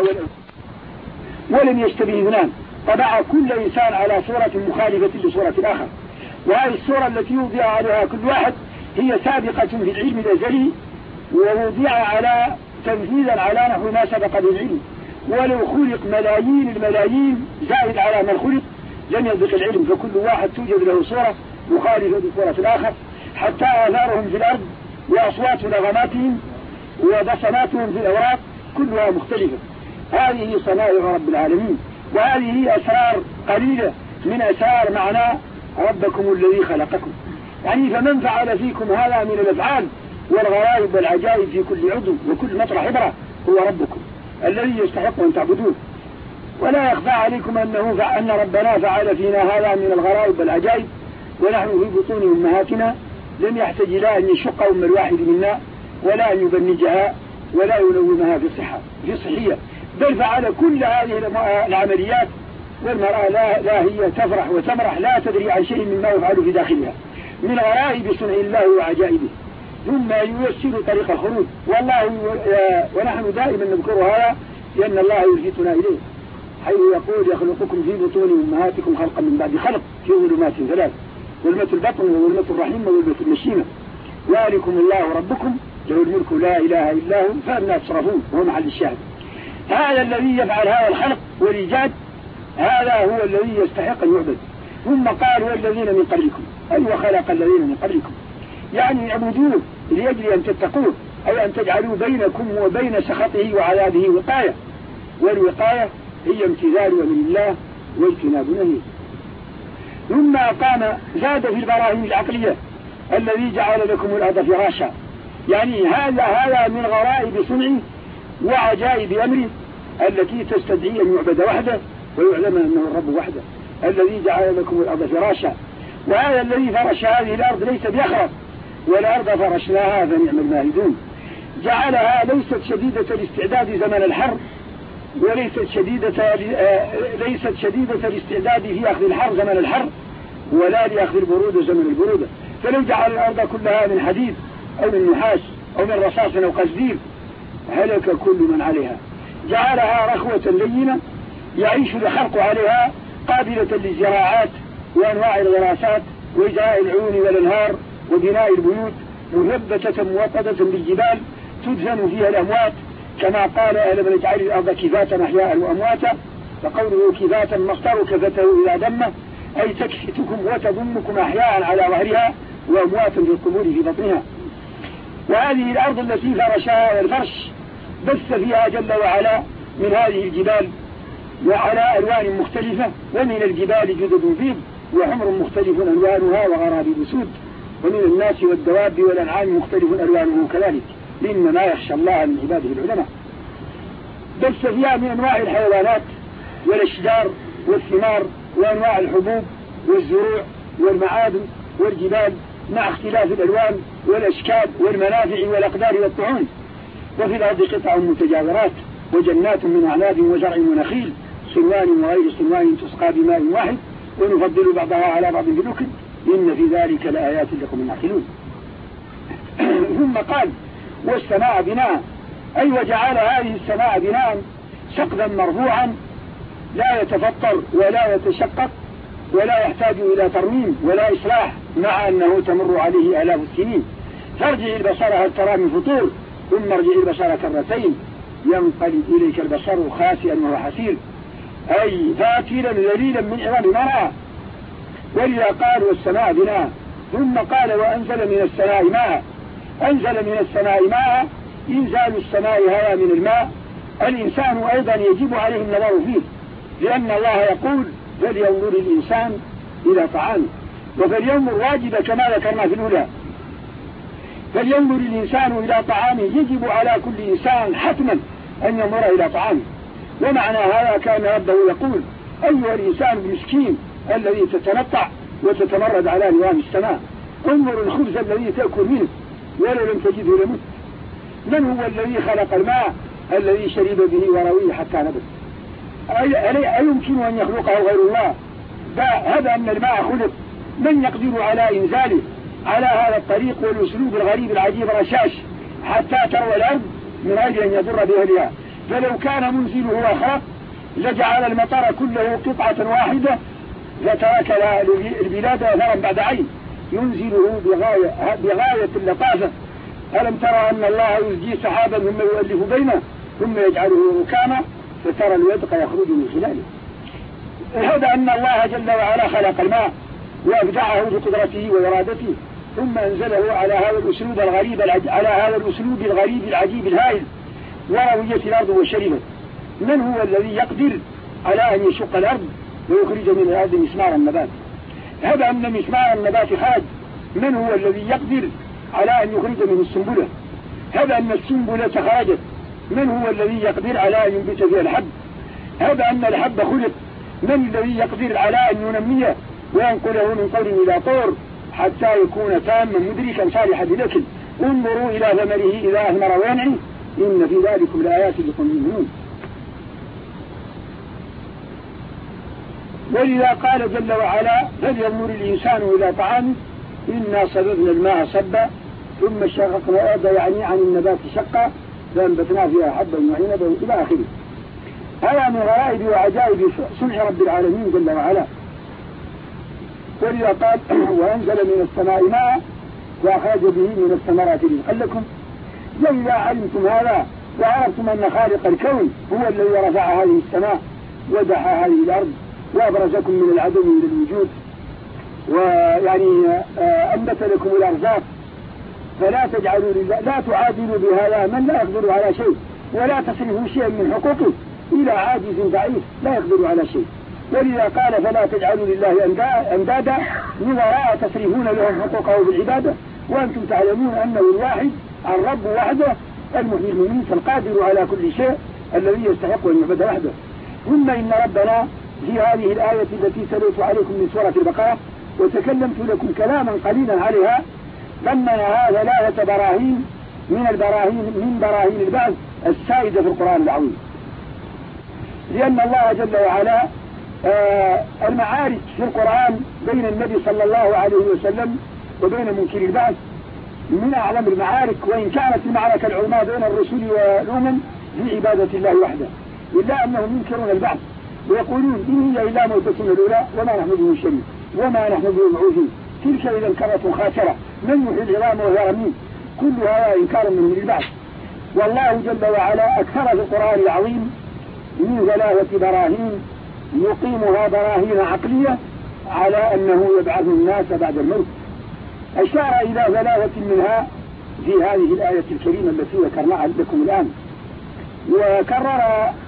ولم يشتبه اثنان، طبع كل إنسان على صورة مخالفة لصورة الآخر. وهذه الصورة التي يوضع عليها كل واحد هي سابقة في العلم الأزلي، ووضع على تنفيذا على نحو ما سبق بالعلم. ولو خلق ملايين الملايين زائد على من خلق لم يسبق العلم، فكل واحد توجد له صورة مخالفة بصورة الآخر، حتى آثارهم في الأرض وأصوات نغماتهم وبصماتهم في الأوراق كلها مختلفة. هذه صنائع رب العالمين، وهذه أسرار قليلة من أسرار معنى ربكم الذي خلقكم. يعني فمن فعل فيكم هذا من الأفعال والغرائب والعجائب في كل عضو وكل مطرح إبرة هو ربكم الذي يستحق أن تعبدوه. ولا يخفى عليكم أن ربنا فعل فينا هذا من الغرائب والعجائب ونحن في بطون أمهاتنا، لم يحتاج إلى أن يشق أم الواحد منا ولا أن يبنجها ولا يلومها في صحية، بل فعل كل هذه العمليات والمرأة لا هي تفرح وتمرح لا تدري عن شيء مما يفعل في داخلها من غرائب صنع الله وعجائبه، ثم ييسر طريق الخروج. ونحن دائما نذكر هذا لأن الله يلفتنا إليه، حيث يقول يخلقكم في بطون أمهاتكم خلقا من بعد خلق في ظلمات ثلاث، ظلمة البطن وظلمة الرحم وظلمة المشيمة، ذلكم الله ربكم له الملك لا إله إلا هو فأنا تصرفون. وهو محل الشاهد. هذا الذي يفعل هذا الخلق والإيجاد هذا هو الذي يستحق أن يعبد. ثم قال والذين من قبلكم، أي وخلق الذين من قبلكم، يعني اعبدوه لأجل أن تتقوه، أي أن تجعلوا بينكم وبين سخطه وعذابه وقاية، والوقاية هي امتثال أمر الله واجتناب نهيه. ثم أقام زاد في البراهين العقلية الذي جعل لكم الأرض فراشا، يعني هذا من غرائب صنعه وعجائب أمره التي تستدعي أن يعبد وحده ويعلم أنه الرب وحده الذي جعل لكم الأرض فراشا. وهذا الذي فرش هذه الأرض ليس بيخرب، والأرض فرشناها فنعم الماهدون. جعلها ليست شديدة الاستعداد زمن الحر، وليست شديدة الاستعداد في أخذ الحر زمن الحر، ولا لأخذ البرودة زمن البرودة. فلو جعل الأرض كلها من حديد أو من نحاس أو من رصاص أو قزدير هلك كل من عليها. جعلها رخوة لينة يعيش الخلق عليها، قابلة للزراعات وأنواع الغراسات وإجراء العيون والأنهار وبناء البيوت، مثبتة موطدة بالجبال تدفن فيها الأموات، كما قال ألم نجعل الأرض كفاتا أحياء وأمواتا. فقوله كفاتا مصدر كفته إلى دمه، أي تكفتكم وتضمكم أحياء على ظهرها وأمواتا في القبور في بطنها. وهذه الأرض التي فرشها والفرش بث فيها جل وعلا من هذه الجبال وعلى ألوان مختلفة، ومن الجبال جدد بيض وحمر مختلف ألوانها وغرابيب سود، ومن الناس والدواب والأنعام مختلف ألوانه كذلك، إنما يخشى الله من عباده العلماء. بث فيها من أنواع الحيوانات والأشجار والثمار وأنواع الحبوب والزروع والمعادن والجبال مع اختلاف الألوان والأشكال والمنافع والأقدار والطعون. وفي الأرض قطع متجاورات وجنات من أعناب وزرع ونخيل صنوان وغير صنوان تسقى بماء واحد ونفضل بعضها على بعض بالأكل إن في ذلك لآيات لكم يعقلون. ثم قال والسماء بناء، أي وجعل هذه السماء بناء سقفا مرفوعا لا يتفطر ولا يتشقق ولا يحتاج إلى ترميم ولا إصلاح، مع أنه تمر عليه آلاف السنين. فارجع البصر هل ترى من فطور، ثم ارجع البصر كرتين ينقلب إليك البصر خاسئا وهو حسير، أي فاكرا ذليلا من عظام مرأة. ولذا قال والسماء بناء. ثم قال وأنزل من السماء ماء. أنزل من السماء ماء، إنزال السماء هذا من الماء الإنسان أيضا يجب عليه النظر فيه، لأن الله يقول فلينظر الإنسان إلى طعامه، وفلينظر واجب كما ذكرنا في الأولى. فلينظر الإنسان إلى طعامه، يجب على كل إنسان حتما أن ينظر إلى طعامه. ومعنى هذا كان ربه يقول أيها الإنسان المسكين الذي تتنطع وتتمرد على نوام السماء، انظر الخبز الذي تأكل منه ولو لم تجده لمت. من هو الذي خلق الماء الذي شرب به ورويه حتى نبت؟ أيمكن أن يخلقه غير الله؟ هذا أن الماء خلق، من يقدر على إنزاله على هذا الطريق والأسلوب الغريب العجيب الرشاش حتى تروى الأرض من أجل أن يضر بأهلها؟ فلو كان منزله أخاف لجعل المطر كله قطعة واحدة فترك البلاد أثرا بعد عين، ينزله بغاية اللطافة. ألم ترى أن الله يزجي سحابا ثم يؤلف بينه ثم يجعله ركاما فترى الودق يخرج من خلاله. هذا أن الله جل وعلا خلق الماء وأبدعه بقدرته وإرادته، ثم أنزله على هذا الأسلوب الغريب العجيب الهائل، ورويت الأرض وشربت. من هو الذي يقدر على أن يشق الأرض ويخرج من الأرض مسمار النبات؟ هذا أن مسمار النبات خرج. من هو الذي يقدر على أن يخرج منه السنبلة؟ هذا أن السنبلة خرجت. من هو الذي يقدر على أن ينبت فيها الحب؟ هذا أن الحب خلق. من الذي يقدر على أن ينميه وينقله من طور إلى طور حتى يكون تاما مدركا صالحا للأكل؟ انظروا إلى ثمره إذا أثمر وينعي، إن في ذلكم لآيات لقوم يؤمنون. ولذا قال جل وعلا: فلينظر الإنسان إلى طعامه إنا صببنا الماء صبا ثم شققنا الأرض يعني عن النبات شقا فأنبتنا فيها حبا وعنبا إلى آخره. هذا من غرائب وعجائب صنع رب العالمين جل وعلا. ولذا قال: وأنزل من السماء ماء وأخرج به من الثمرات رزقا لكم. وإذا علمتم هذا وعرفتم أن خالق الكون هو الذي رفع هذه السماء ودحى هذه الأرض وأبرزكم من العدم إلى الوجود، ويعني أنبت لكم الأرزاق، فلا تجعلوا لله، لا تعادلوا بهذا من لا يقدر على شيء، ولا تصرفوا شيئا من حقوقه إلى عاجز ضعيف لا يقدر على شيء. ولذا قال: فلا تجعلوا لله أندادا نظراء تصرفون لهم حقوقه بالعبادة وأنتم تعلمون أنه الواحد الرب وحده المحيي المميت القادر على كل شيء الذي يستحق أن يعبد وحده. ثم إن ربنا في هذه الآية التي تلوت عليكم من سورة البقرة وتكلمت لكم كلاما قليلا عليها ضمنها 3 براهين من براهين البعث السائدة في القرآن العظيم. لأن الله جل وعلا المعارك في القرآن بين النبي صلى الله عليه وسلم وبين منكر البعث من أعظم المعارك، وإن كانت المعركة العظمى بين الرسل والأمم في عبادة الله وحده، إلا أنهم ينكرون البعث ويقولون: إن هي إلا موتتنا الأولى وما نحن بمنشرين وما نحن بمبعوثين، تلك إذا كرة خاسرة، من يحيي العظام وهي رميم. كل هذا إنكار من البعث. والله جل وعلا أكثر في القرآن العظيم من 3 براهين يقيمها براهين عقلية على أنه يبعث الناس بعد الموت. أشار إلى 3 منها في هذه الآية الكريمة التي ذكرناها لكم الآن، وكرر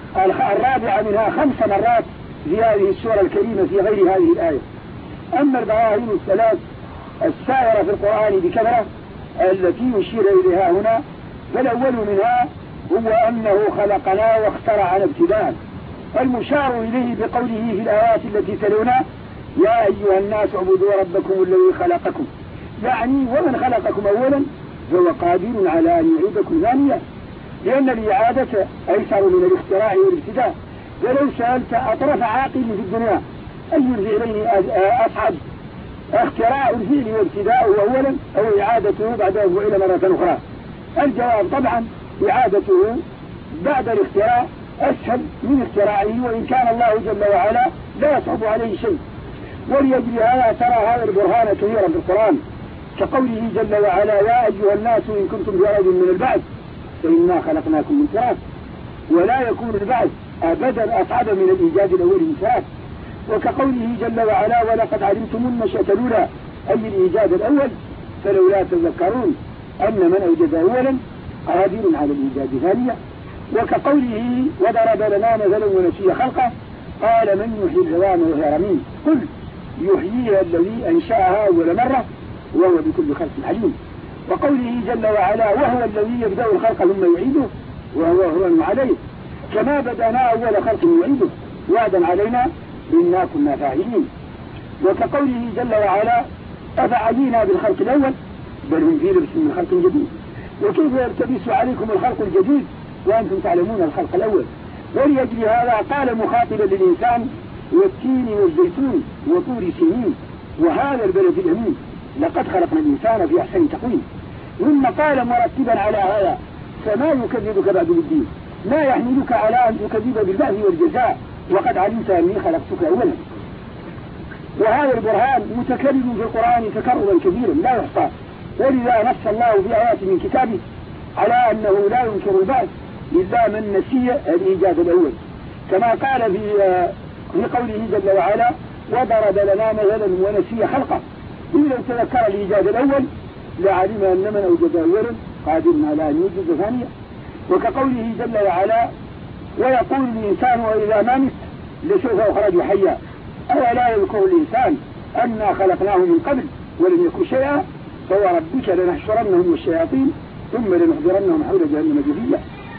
الرابعة منها 5 مرات في هذه السورة الكريمة في غير هذه الآية. أما البراهين ال3 السائرة في القرآن بكثرة التي يشير إليها هنا، فالأول منها هو أنه خلقنا واخترعنا ابتداء، المشار إليه بقوله في الآيات التي تلونا: يا أيها الناس اعبدوا ربكم الذي خلقكم، يعني ومن خلقكم أولا فهو قادر على أن يعيدكم ثانيا، لأن الإعادة أيسر من الاختراع والابتداء. ولو سألت أطرف عاقل في الدنيا أي الفعلين أصعب، اختراع الفعل وابتداؤه أولا أو إعادته بعد أن فعل مرة أخرى؟ الجواب طبعا إعادته بعد الاختراع أسهل من اختراعه، وإن كان الله جل وعلا لا يصعب عليه شيء. وليجري هذا ترى هذا البرهان كثيرا في القرآن، كقوله جل وعلا: يا أيها الناس إن كنتم في ريب من البعث فإنا خلقناكم من تراب. ولا يكون البعث أبدا أصعب من الإيجاد الأول من تراب. وكقوله جل وعلا: ولقد علمتم النشأة الأولى أي الإيجاد الأول فلولا تذكرون أن من أوجد أولا قادر على الإيجاد ثانيا. وكقوله: وضرب لنا مثلا ونسي خلقه قال: من يحيي العظام وهي رميم قل يحييها الذي أنشأها أول مرة وهو بكل خلق عليم. وقوله جل وعلا: وهو الذي يبدأ الخلق ثم يعيده وهو هون عليه كما بدأنا أول خلق يعيده وعدا علينا إنا كنا فاعلين. وكقوله جل وعلا: أفعلينا بالخلق الأول بل هم في لبس من خلق جديد وكيف يلتبس عليكم الخلق الجديد وأنتم تعلمون الخلق الأول. وليجري هذا قال مخاطبا للإنسان: والتين والزيتون وطور سنين وهذا البلد الأمين لقد خلقنا الإنسان في أحسن تقويم. ثم قال مرتبا على هذا: فما يكذبك بعد بالدين، ما يحملك على أن تكذب بالبعث والجزاء وقد علمت أني خلقتك أولا. وهذا البرهان متكرر في القرآن تكررا كبيرا لا يحصى. ولذا نص الله في آيات من كتابه على أنه لا ينكر البعث إلا من نسي الإيجاد الأول، كما قال في في قوله جل وعلا وضرب لنا مثلا ونسي خلقه. إذا تذكر الإيجاد الأول لعلم أن من أوجد أولا قادر على أن يوجد ثانيا. وكقوله جل وعلا ويقول الإنسان وإذا ما مت لسوف أخرج حيا أولا يذكر الإنسان أنا خلقناه من قبل ولم يكن شيئا فوربك لنحشرنهم والشياطين ثم لنحضرنهم حول جهنم جثيا.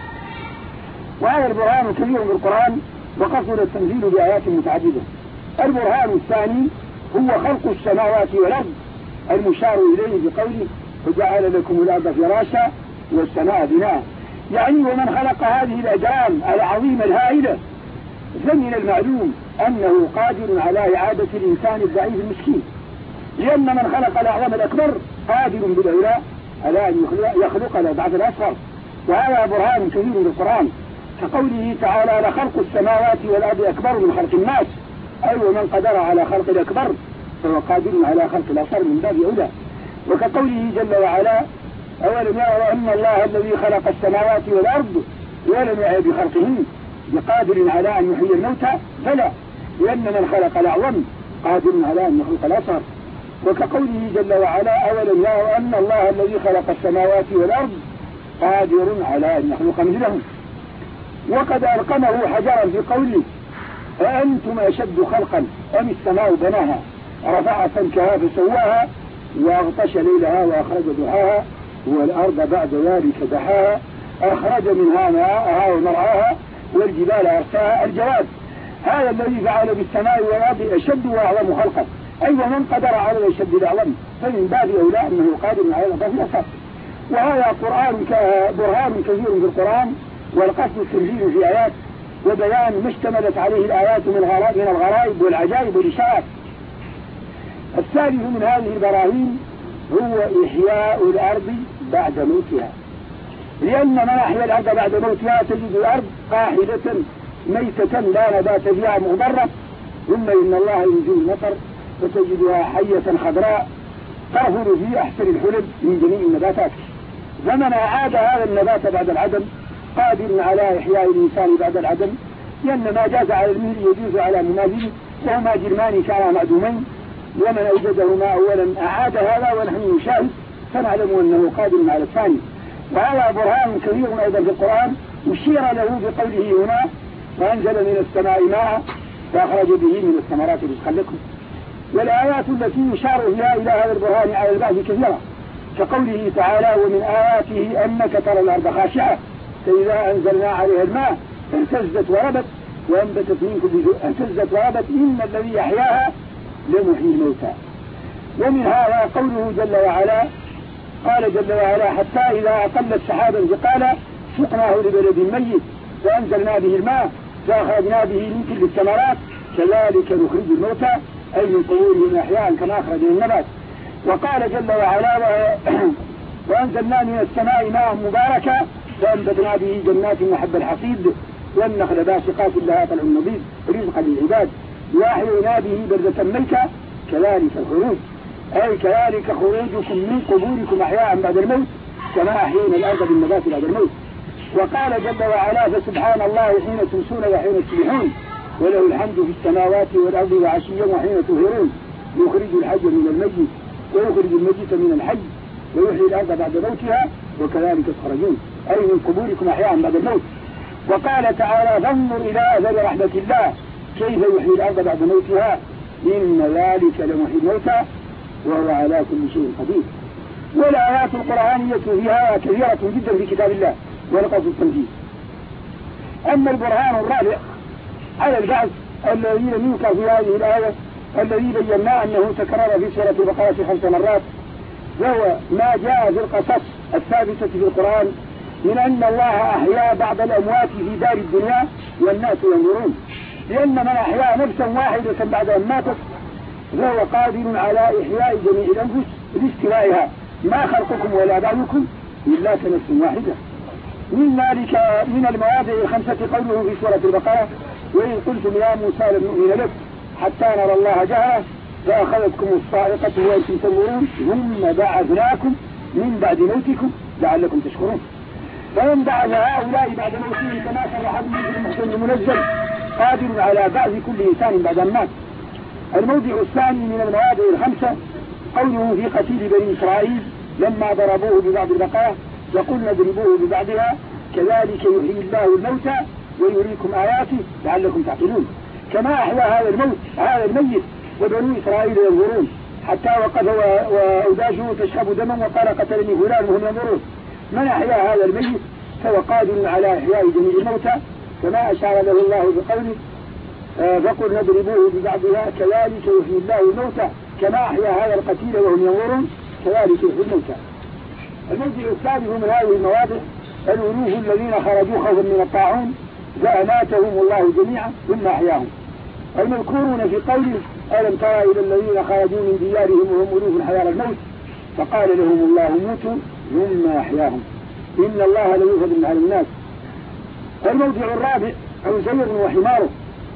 وهذا البرهان كبير في القرآن وقصر التنزيل بآيات متعددة. البرهان الثاني هو خلق السماوات والأرض المشار إليه بقوله وجعل لكم الأرض فراشا والسماء بناء، يعني ومن خلق هذه الأجرام العظيمة الهائلة فمن المعلوم أنه قادر على إعادة الإنسان الضعيف المسكين، لأن من خلق الأعظم الأكبر قادر بالعلا على أن يخلق له بعد الأصغر. وهذا برهان كبير بالقرآن كقوله تعالى لخلق السماوات والأرض أكبر من خلق الناس، أي ومن قدر على خلق الأكبر فهو قادر على خلق الأصغر من باب أولى. وكقوله جل وعلا أولم يروا أن الله الذي خلق السماوات والأرض ولم يعي بخلقهن بقادر على أن يحيي الموتى بلى، لأن من خلق الأعظم قادر على أن يخلق الأصغر. وكقوله جل وعلا أولم يروا أن الله الذي خلق السماوات والأرض قادر على أن يخلق مثلهم. وقد ألقمه حجرا في قوله أأنتم أشد خلقا أم السماء بناها رفع سمكها فسواها وأغطش ليلها وأخرج ضحاها والأرض بعد ذلك دحاها أخرج منها ماءها ومرعاها والجبال أرساها. الجواب هذا الذي فعل بالسماء والأرض أشد وأعظم خلقا، أي ومن قدر على الأشد الأعظم فمن باب أولى أنه قادر على الأضعاف الأساس. وهذا برهان كثير في القرآن والقصد التنزيل في آيات وبيان ما اشتملت عليه الآيات من الغرائب والعجائب والإشارات. الثالث من هذه البراهين هو إحياء الأرض بعد موتها، لأن من أحيا الأرض بعد موتها تجد الأرض قاحلة ميتة لا نبات فيها مغبرة، ثم إن الله ينزل المطر فتجدها حية خضراء ترفض في أحسن الحلب من جميع النباتات. فمن أعاد هذا النبات بعد العدم قادر على إحياء الإنسان بعد العدم، لأن ما جاز على المهل يجوز على مماثله وهما جرمان كانا معدومين، ومن أوجدهما أولا أعاد هذا ونحن نشاهد فنعلم أنه قادر على الثاني. وهذا برهان كبير أيضا في القرآن أشير له بقوله هنا وأنزل من السماء ماء فأخرج به من الثمرات رزقا لكم. والآيات التي يشار فيها إلى هذا البرهان على البعض كثيرة كقوله تعالى ومن آياته أنك ترى الأرض خاشعة فإذا أنزلنا عليها الماء اهتزت وربت وأنبتت من كل شيء اهتزت وربت إن الذي أحياها لمحيي الموتى. ومن هذا قوله جل وعلا قال جل وعلا حتى إذا أقلت سحابا ثقالا سقناه لبلد ميت وأنزلنا به الماء فأخرجنا به من كل الثمرات كذلك نخرج الموتى أي من قبورهم أحياء كما أخرجنا النبات. وقال جل وعلا وأنزلنا من السماء ماء مباركا فأنبتنا به جنات وحب الحصيد والنخل باسقات لها طلع نضيد رزقا للعباد وأحيينا به بلدة ميتة كذلك الخروج أي كذلك خروجكم من قبوركم أحياء بعد الموت كما أحيينا الأرض بالنبات بعد الموت. وقال جل وعلا فسبحان الله حين تمسون وحين تصبحون وله الحمد في السماوات والأرض وعشيا وحين تظهرون يخرج الحي من الميت ويخرج الميت من الحي ويحيي الأرض بعد موتها وكذلك تخرجون أي من قبوركم أحياء بعد الموت. وقال تعالى فانظر إلى أثر رحمة الله كيف يحيي الأرض بعد موتها إن ذلك لمحيي الموتى وهو على كل شيء قدير. والآيات القرآنية فيها كثيرة جدا في كتاب الله ولقص التنفيذ. أما البرهان الرابع على البعث الذين ينكر في هذه الآية الذي بينا أنه تكرر في سورة البقرة 5 مرات وهو ما جاء في القصص الثابتة في القرآن من أن الله أحيا بعض الأموات في دار الدنيا والناس ينظرون، لأن من أحيا نفسا واحدة بعد أن ماتت فهو قادر على إحياء جميع الأنفس لاستوائها ما خلقكم ولا بعضكم إلا كنفس واحدة. من ذلك من المواضع 5 قوله في سورة البقرة وإن قلتم يا موسى لن نؤمن لك حتى نرى الله جهرة فأخذتكم الصاعقة وأنتم تنظرون ثم بعثناكم من بعد موتكم لعلكم تشكرون. فمن بعث هؤلاء بعد موتهم كما صرح به في المحكم المنزل قادر على بعث كل إنسان بعد أن مات. الموضع الثاني من المواضع 5 قوله في قتيل بني إسرائيل لما ضربوه ببعض البقايا وقلنا اضربوه ببعضها كذلك يحيي الله الموتى ويريكم آياته لعلكم تعقلون. كما أحيا هذا الميت وبنو إسرائيل ينظرون حتى وقف وأوداجه تشرب دما وقال قتلني فلان وهم ينظرون. من أحيا هذا الميت فهو قادر على إحياء جميع الموتى كما أشار له الله بقوله فقل نضربوه ببعضها كذلك يحيي الله الموتى كما أحيا هذا القتيل وهم ينظرون كذلك يحيي الموتى. الموضع الثالث من هذه المواضع الألوف الذين خرجوا خوفا من الطاعون فأماتهم الله جميعا ثم أحياهم. المذكورون في قوله ألم ترى إلى الذين خرجوا من ديارهم وهم ألوف حيار الموت فقال لهم الله موتوا ثم أحياهم إن الله ليفضل على الناس. الموضع الرابع عزير وحماره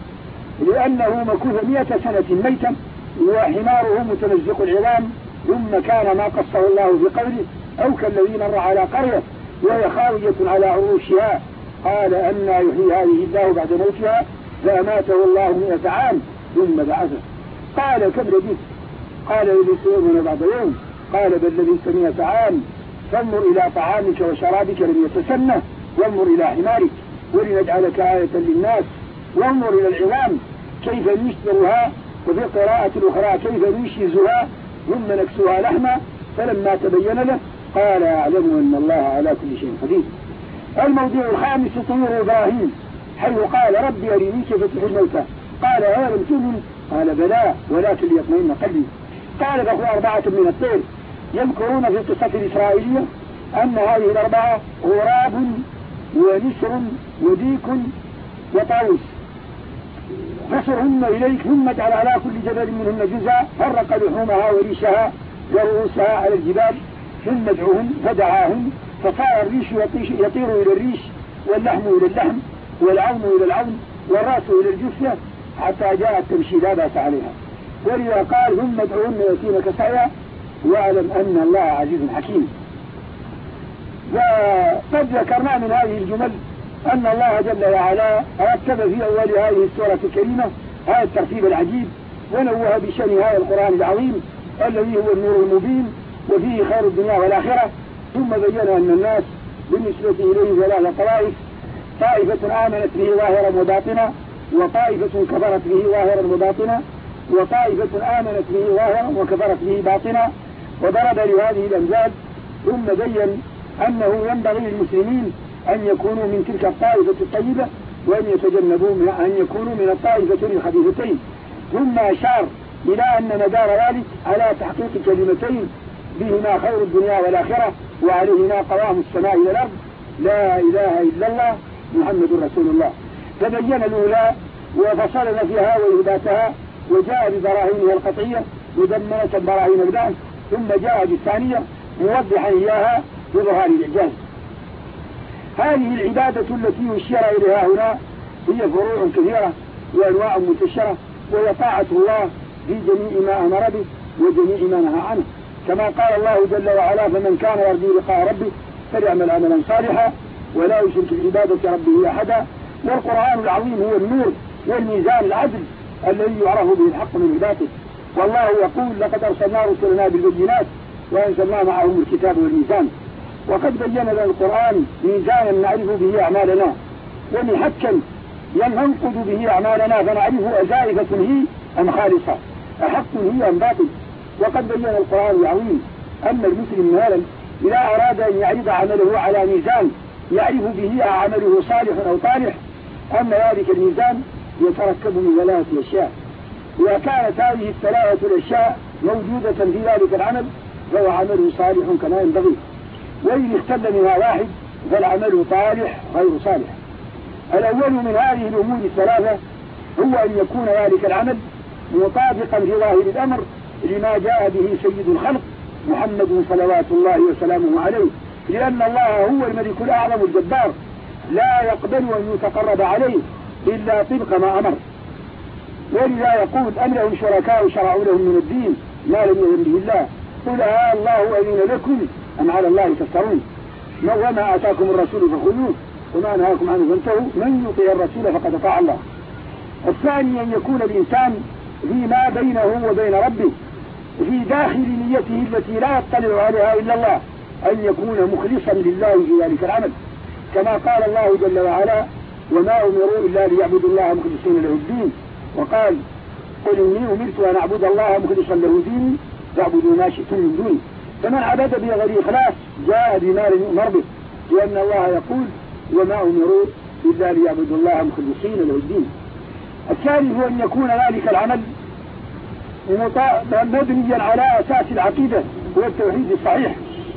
لأنه مكوث 100 سنة ميتا وحماره متمزق العظام ثم كان ما قصه الله في قوله أو كالذين مر على قرية وهي خاوية على عروشها قال أن يحيي هذه الله بعد موتها فأماته الله 100 عام ثم بعثه. قال كم لبثت؟ قال لبثت يوما بعد يوم قال بل لبثت 100 عام فانظر إلى طعامك وشرابك لم يتسنه وانظر إلى حمارك ولنجعلك آية للناس وانظر إلى العظام كيف نشترها وفي القراءة الأخرى كيف نشيزها ثم نكسوها لحما فلما تبين له قال أعلم أن الله على كل شيء قدير. الموضوع الخامس طيور إبراهيم حيث قال ربي أريني كيف تحيي الموتى قال أولم تؤمن قال بلى ولكن ليطمئن قلبي. قال فهو 4 من الطير يذكرون في القصة الإسرائيلية أن هذه ال4 غراب ونسر وديك وطاووس فصرهن إليك ثم اجعل على كل جبل منهن جزءا فرق لحومها وريشها ورؤوسها على الجبال ثم ادعوهن فدعاهن فصار الريش يطير إلى الريش واللحم إلى اللحم والعون إلى العون والرأس إلى الجثة حتى جاءت تمشي لا بأس عليها. ولذا قال ثم ادعوهن يأتينك سعيا واعلم أن الله عزيز حكيم. وقد ذكرنا من هذه الجمل أن الله جل وعلا رتب في أول هذه السورة الكريمة هذا الترتيب العجيب ونوه بشأن هذا القرآن العظيم الذي هو النور المبين وفيه خير الدنيا والآخرة. ثم بين أن الناس بالنسبة إليه 3 طوائف طائفة آمنت به ظاهرا وباطنا وطائفة كفرت به ظاهرا وباطنا وطائفة آمنت به ظاهرا وكفرت به باطنا وضرب لهذه الأمثال. ثم بين أنه ينبغي للمسلمين أن يكونوا من تلك الطائفة الطيبة وأن يتجنبوا أن يكونوا من الطائفتين الخبيثتين. ثم أشار إلى أن مدار ذلك على تحقيق كلمتين بهما خير الدنيا والآخرة وعليهما قوام السماء والأرض لا إله إلا الله محمد رسول الله. فبين الأولى وفصلنا فيها وإثباتها وجاء ببراهينها القطعية مدمنة براهين البعث ثم جاء بالثانية موضحا إياها بظهار الإعجاز. هذه العبادة التي يشير إليها هنا هي فروع كثيرة وأنواع منتشرة وهي طاعة الله في جميع ما أمر به وجميع ما نهى عنه كما قال الله جل وعلا فمن كان يرجو لقاء ربه فليعمل عملا صالحا ولا يشرك بعبادة ربه أحدا. والقرآن العظيم هو النور والميزان العدل الذي يعرف به الحق من عباده. والله يقول لقد أرسلنا رسلنا بالبينات وأنزلنا معهم الكتاب والميزان. وقد بين لنا القرآن ميزانا نعرف به أعمالنا ومحكا ينقض به أعمالنا فنعرف أزائفة هي أم خالصة أحق هي أم باطل. وقد بين القرآن العظيم أن المسلم مالا إذا أراد أن يعرض عمله على ميزان يعرف به عمله صالح أو طالح أن ذلك الميزان يتركب من 3 أشياء. إذا كانت هذه 3 الأشياء موجودة في ذلك العمل فهو عمله صالح كما ينبغي وإن اختل منها واحد فالعمل طالح غير صالح. الأول من هذه الأمور 3 هو أن يكون ذلك العمل مطابقا في ظاهر الأمر لما جاء به سيد الخلق محمد صلوات الله وسلامه عليه لأن الله هو الملك الأعظم الجبار لا يقبل أن يتقرب عليه إلا طبق ما أمر. ولذا يقول أم لهم شركاء شرعوا لهم من الدين ما لم يأذن به الله قل الله أذن لكم أم على الله تفترون وما آتاكم الرسول فخذوه وما نهاكم عنه فانتهوا من يطيع الرسول فقد أطاع الله. الثاني أن يكون الإنسان فيما بينه وبين ربه في داخل نيته التي لا يطلع عليها إلا الله، أن يكون مخلصا لله في ذلك العمل، كما قال الله جل وعلا: وما أمروا إلا ليعبدوا الله مخلصين له الدين. وقال: قل إني أمرت أن أعبد الله مخلصا له ديني فاعبدوا ما شئتم من دونه. فمن عبد بغير إخلاص جاء بما لم يؤمر به، لأن الله يقول: وما أمروا إلا ليعبدوا الله مخلصين له الدين. الثالث هو أن يكون ذلك العمل مبنيا على أساس العقيدة والتوحيد الصحيح،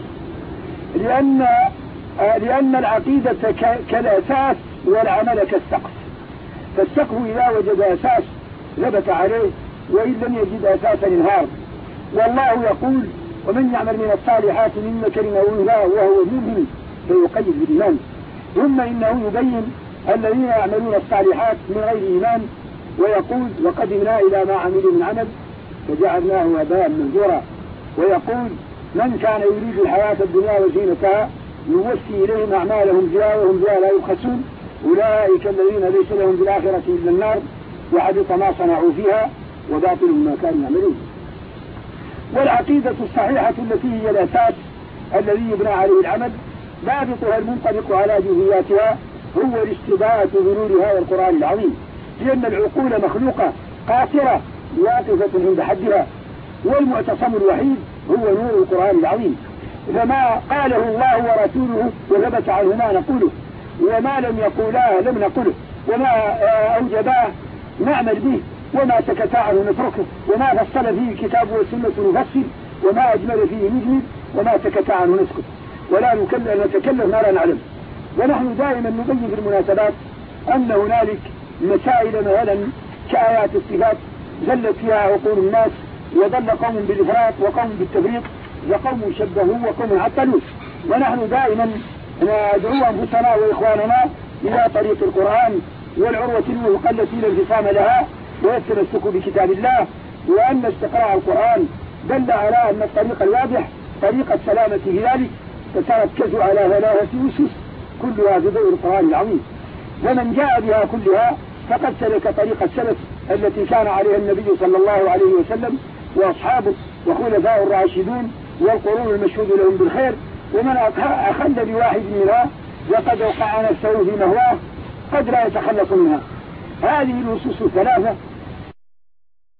لأن العقيدة كالأساس والعمل كالسقف، فالسقف إذا وجد أساس ثبت عليه، وإن لم يجد أساسا انهار. والله يقول: ومن يعمل من الصالحات من ذكر أو أنثى وهو مؤمن فيقيد بالإيمان. ثم إنه يبين الذين يعملون الصالحات من غير إيمان، ويقول: وقدمنا إلى ما عملوا من عمل فجعلناه هباء منثورا. ويقول: من كان يريد الحياة الدنيا وزينتها نوفي إليهم أعمالهم فيها وهم فيها لا يبخسون، أولئك الذين ليس لهم في الآخرة إلا النار وحبط ما صنعوا فيها وباطل ما كانوا يعملون. والعقيدة الصحيحة التي هي الأساس الذي يبنى عليه العمل ضابطها المنطبق على جزئياتها هو الاستباءة بنور هذا القرآن العظيم، لأن العقول مخلوقة قاصرة واقفة عند حدها، والمعتصم الوحيد هو نور القرآن العظيم. فما قاله الله ورسوله وثبت عنه ما نقوله، وما لم يقولاه لم نقله، وما أوجباه نعمل به، وما سكت عنه نتركه، وما فصل فيه الكتاب والسنة نفصل، وما أجمل فيه نجمل، وما سكت عنه نسكت، ولا نتكلم ما لا نعلم. ونحن دائما نبين في المناسبات أن هنالك مسائل مثلا كآيات الصفات زلت فيها عقول الناس، وضل قوم بالإفراط وقوم بالتفريط، وقوم شبهوا وقوم عطلوا. ونحن دائما ندعو أنفسنا وإخواننا إلى طريق القرآن والعروة الوثقى التي لا انفصام لها، والتمسك بكتاب الله، وأن استقراء القرآن دل على أن الطريق الواضح طريق السلامة في ذلك، تتركز على ثلاثة أسس كلها في ضوء القرآن العظيم. ومن جاء بها كلها فقد سلك طريق السلف التي كان عليها النبي صلى الله عليه وسلم وأصحابه وخلفاء الراشدون والقرون المشهود لهم بالخير. ومن أخل بواحد منها وقد وقع نفسه في مهواه قد لا يتخلص منها. هذه الأسس الثلاثة